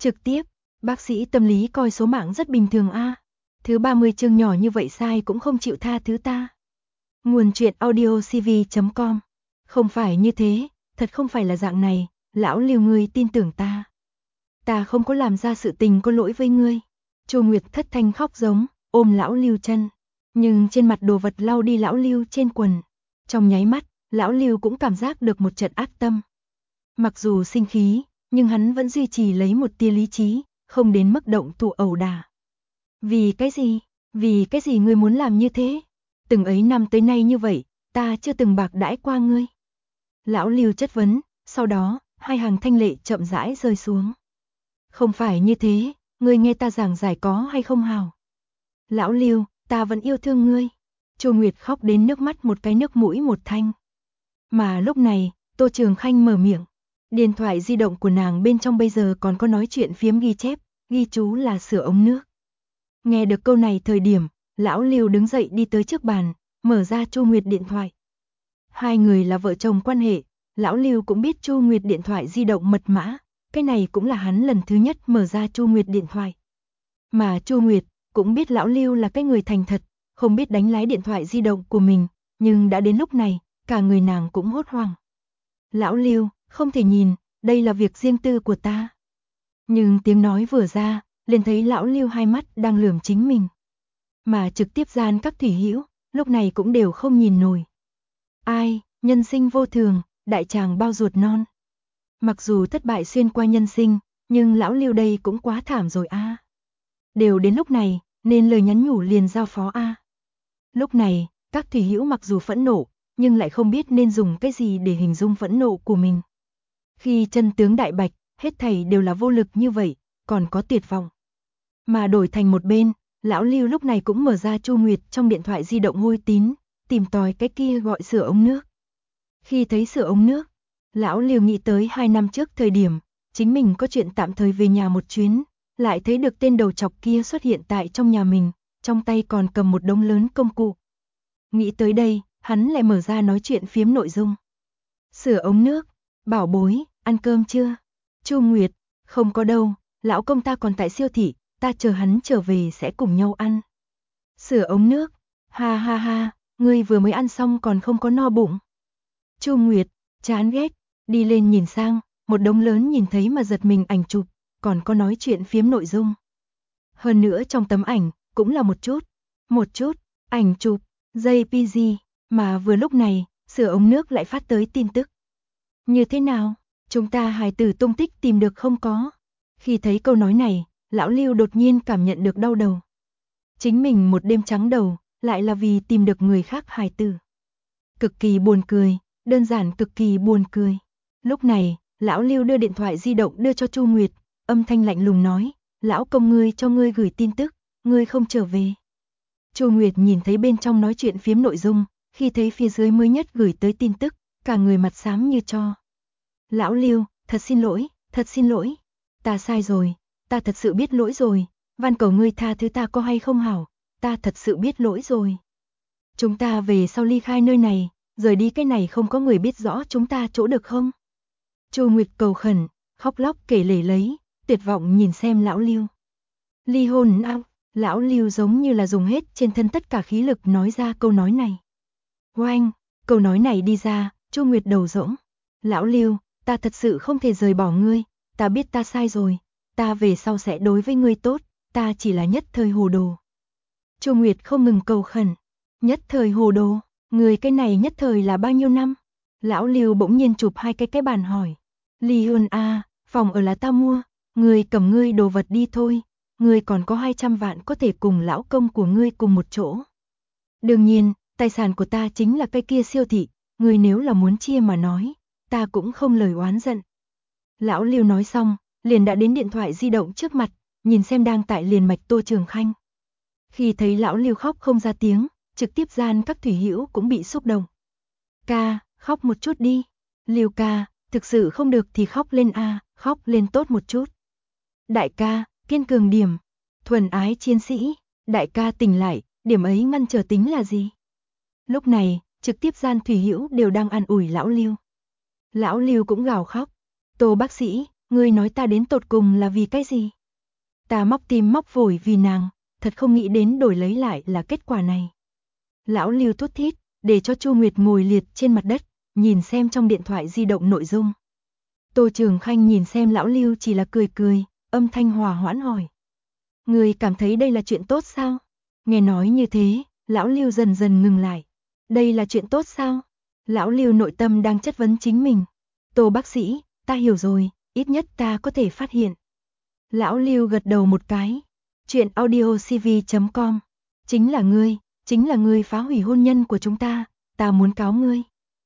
Trực tiếp, bác sĩ tâm lý coi số mạng rất bình thường a. Thứ 30 chương nhỏ như vậy sai cũng không chịu tha thứ ta. Nguồn truyện audiocv.com. Không phải như thế, thật không phải là dạng này, lão Lưu ngươi tin tưởng ta. Ta không có làm ra sự tình có lỗi với ngươi. Chu Nguyệt thất thanh khóc giống, ôm lão Lưu chân. Nhưng trên mặt đồ vật lau đi lão Lưu trên quần. Trong nháy mắt, lão Lưu cũng cảm giác được một trận ác tâm. Mặc dù sinh khí, nhưng hắn vẫn duy trì lấy một tia lý trí, không đến mức động thủ ẩu đả. Vì cái gì ngươi muốn làm như thế? Từng ấy năm tới nay như vậy, ta chưa từng bạc đãi qua ngươi. Lão Lưu chất vấn, sau đó, hai hàng thanh lệ chậm rãi rơi xuống. Không phải như thế, ngươi nghe ta giảng giải có hay không hào? Lão Lưu, ta vẫn yêu thương ngươi. Chu Nguyệt khóc đến nước mắt một cái nước mũi một thanh. Mà lúc này, Tô Trường Khanh mở miệng. Điện thoại di động của nàng bên trong bây giờ còn có nói chuyện phiếm ghi chép, ghi chú là sửa ống nước. Nghe được câu này thời điểm, lão Lưu đứng dậy đi tới trước bàn, mở ra Chu Nguyệt điện thoại. Hai người là vợ chồng quan hệ, lão Lưu cũng biết Chu Nguyệt điện thoại di động mật mã, cái này cũng là hắn lần thứ nhất mở ra Chu Nguyệt điện thoại. Mà Chu Nguyệt cũng biết lão Lưu là cái người thành thật, không biết đánh lái điện thoại di động của mình, nhưng đã đến lúc này, cả người nàng cũng hốt hoảng. Lão Lưu, không thể nhìn, đây là việc riêng tư của ta. Nhưng tiếng nói vừa ra, liền thấy lão Lưu hai mắt đang lườm chính mình. Mà trực tiếp gian các thủy hữu, lúc này cũng đều không nhìn nổi. Ai, nhân sinh vô thường, đại tràng bao ruột non. Mặc dù thất bại xuyên qua nhân sinh, nhưng lão Lưu đây cũng quá thảm rồi a. Đều đến lúc này, nên lời nhắn nhủ liền giao phó a. Lúc này, các thủy hữu mặc dù phẫn nộ, nhưng lại không biết nên dùng cái gì để hình dung phẫn nộ của mình. Khi chân tướng đại bạch, hết thảy đều là vô lực như vậy, còn có tuyệt vọng. Mà đổi thành một bên, lão Lưu lúc này cũng mở ra Chu Nguyệt trong điện thoại di động hôi tín, tìm tòi cái kia gọi sửa ống nước. Khi thấy sửa ống nước, lão Lưu nghĩ tới 2 năm trước thời điểm, chính mình có chuyện tạm thời về nhà một chuyến, lại thấy được tên đầu chọc kia xuất hiện tại trong nhà mình, trong tay còn cầm một đống lớn công cụ. Nghĩ tới đây, hắn lại mở ra nói chuyện phiếm nội dung. Sửa ống nước, bảo bối, ăn cơm chưa? Chu Nguyệt, không có đâu, lão công ta còn tại siêu thị, ta chờ hắn trở về sẽ cùng nhau ăn. Sửa ống nước, ha ha ha, ngươi vừa mới ăn xong còn không có no bụng. Chu Nguyệt, chán ghét, đi lên nhìn sang, một đống lớn nhìn thấy mà giật mình ảnh chụp, còn có nói chuyện phiếm nội dung. Hơn nữa trong tấm ảnh, cũng là một chút, ảnh chụp, JPG, mà vừa lúc này, sửa ống nước lại phát tới tin tức. Như thế nào, chúng ta hài tử tung tích tìm được không có? Khi thấy câu nói này, lão Lưu đột nhiên cảm nhận được đau đầu. Chính mình một đêm trắng đầu, lại là vì tìm được người khác hài tử. Cực kỳ buồn cười, đơn giản cực kỳ buồn cười. Lúc này, lão Lưu đưa điện thoại di động đưa cho Chu Nguyệt, âm thanh lạnh lùng nói, lão công ngươi cho ngươi gửi tin tức, ngươi không trở về. Chu Nguyệt nhìn thấy bên trong nói chuyện phiếm nội dung, khi thấy phía dưới mới nhất gửi tới tin tức, cả người mặt xám như tro. Lão Lưu, thật xin lỗi, ta sai rồi, ta thật sự biết lỗi rồi, van cầu ngươi tha thứ ta có hay không hảo, ta thật sự biết lỗi rồi. Chúng ta về sau ly khai nơi này, rời đi cái này không có người biết rõ chúng ta chỗ được không? Chu Nguyệt cầu khẩn, khóc lóc kể lể lấy, tuyệt vọng nhìn xem lão Lưu. Ly hôn ao, lão Lưu giống như là dùng hết trên thân tất cả khí lực nói ra câu nói này. Oanh, câu nói này đi ra, Chu Nguyệt đầu rỗng. Lão Lưu, ta thật sự không thể rời bỏ ngươi, ta biết ta sai rồi, ta về sau sẽ đối với ngươi tốt, ta chỉ là nhất thời hồ đồ. Chu Nguyệt không ngừng cầu khẩn, nhất thời hồ đồ, người cái này nhất thời là bao nhiêu năm? Lão Lưu bỗng nhiên chụp hai cái bàn hỏi. Ly hôn a, phòng ở là ta mua, ngươi cầm ngươi đồ vật đi thôi, ngươi còn có 200 vạn có thể cùng lão công của ngươi cùng một chỗ. Đương nhiên, tài sản của ta chính là cái kia siêu thị, ngươi nếu là muốn chia mà nói, ta cũng không lời oán giận. Lão Lưu nói xong, liền đã đến điện thoại di động trước mặt, nhìn xem đang tại liền mạch Tô Trường Khanh. Khi thấy lão Lưu khóc không ra tiếng, trực tiếp gian các thủy hữu cũng bị xúc động. Ca, khóc một chút đi. Lưu ca, thực sự không được thì khóc lên a, khóc lên tốt một chút. Đại ca, kiên cường điểm. Thuần ái chiến sĩ, đại ca tỉnh lại, điểm ấy ngăn trở tính là gì? Lúc này, trực tiếp gian thủy hữu đều đang an ủi lão Lưu. Lão Lưu cũng gào khóc. Tô bác sĩ, Ngươi nói ta đến tột cùng là vì cái gì? Ta móc tim móc phổi vì nàng, thật không nghĩ đến đổi lấy lại là kết quả này. Lão Lưu thút thít, để cho Chu Nguyệt ngồi liệt trên mặt đất, nhìn xem trong điện thoại di động nội dung. Tô Trường Khanh nhìn xem lão Lưu chỉ là cười cười, âm thanh hòa hoãn hỏi. Ngươi cảm thấy đây là chuyện tốt sao? Nghe nói như thế, lão Lưu dần dần ngừng lại. Đây là chuyện tốt sao? Lão Lưu nội tâm đang chất vấn chính mình. Tô bác sĩ, ta hiểu rồi, ít nhất ta có thể phát hiện. Lão Lưu gật đầu một cái. Chuyện audiocv.com. Chính là ngươi phá hủy hôn nhân của chúng ta muốn cáo ngươi.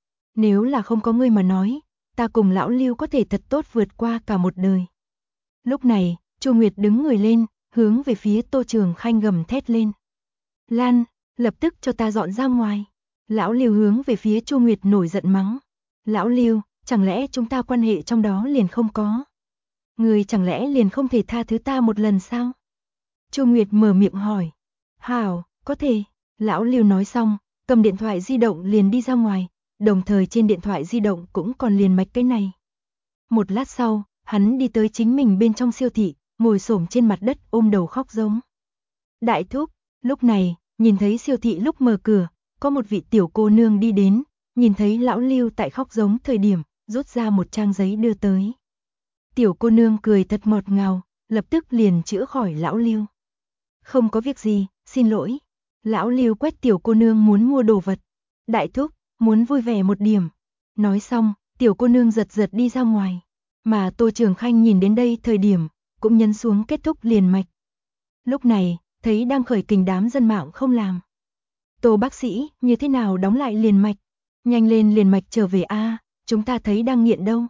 Nếu là không có ngươi mà nói, ta cùng lão Lưu có thể thật tốt vượt qua cả một đời. Lúc này, Chu Nguyệt đứng người lên, hướng về phía Tô Trường Khanh gầm thét lên. Lan, lập tức cho ta dọn ra ngoài. Lão Lưu hướng về phía Chu Nguyệt nổi giận mắng. Lão Lưu, chẳng lẽ chúng ta quan hệ trong đó liền không có? Ngươi chẳng lẽ liền không thể tha thứ ta một lần sao? Chu Nguyệt mở miệng hỏi. Hảo, có thể. Lão Lưu nói xong, cầm điện thoại di động liền đi ra ngoài, đồng thời trên điện thoại di động cũng còn liền mạch cái này. Một lát sau, hắn đi tới chính mình bên trong siêu thị, ngồi xổm trên mặt đất ôm đầu khóc giống. Đại thúc, lúc này, nhìn thấy siêu thị lúc mở cửa, có một vị tiểu cô nương đi đến, nhìn thấy lão Lưu tại khóc giống thời điểm, rút ra một trang giấy đưa tới. Tiểu cô nương cười thật ngọt ngào, lập tức liền chữa khỏi lão Lưu. Không có việc gì, xin lỗi. Lão Lưu quét tiểu cô nương muốn mua đồ vật. Đại thúc, muốn vui vẻ một điểm. Nói xong, tiểu cô nương giật giật đi ra ngoài. Mà Tô Trường Khanh nhìn đến đây thời điểm, cũng nhấn xuống kết thúc liền mạch. Lúc này, thấy đang khởi kình đám dân mạng không làm. Tô bác sĩ, như thế nào đóng lại liền mạch? Nhanh lên liền mạch trở về a, chúng ta thấy đang nghiện đâu.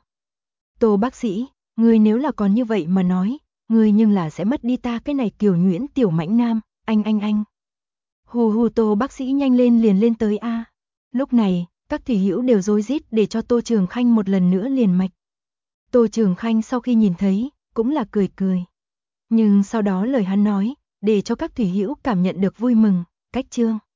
Tô bác sĩ, ngươi nếu là còn như vậy mà nói, ngươi nhưng là sẽ mất đi ta cái này Kiều Nhuyễn tiểu mãnh nam, anh. Hù hù Tô bác sĩ nhanh lên liền lên tới a. Lúc này, các thủy hữu đều rối rít để cho Tô Trường Khanh một lần nữa liền mạch. Tô Trường Khanh sau khi nhìn thấy, cũng là cười cười. Nhưng sau đó lời hắn nói, để cho các thủy hữu cảm nhận được vui mừng, cách chương.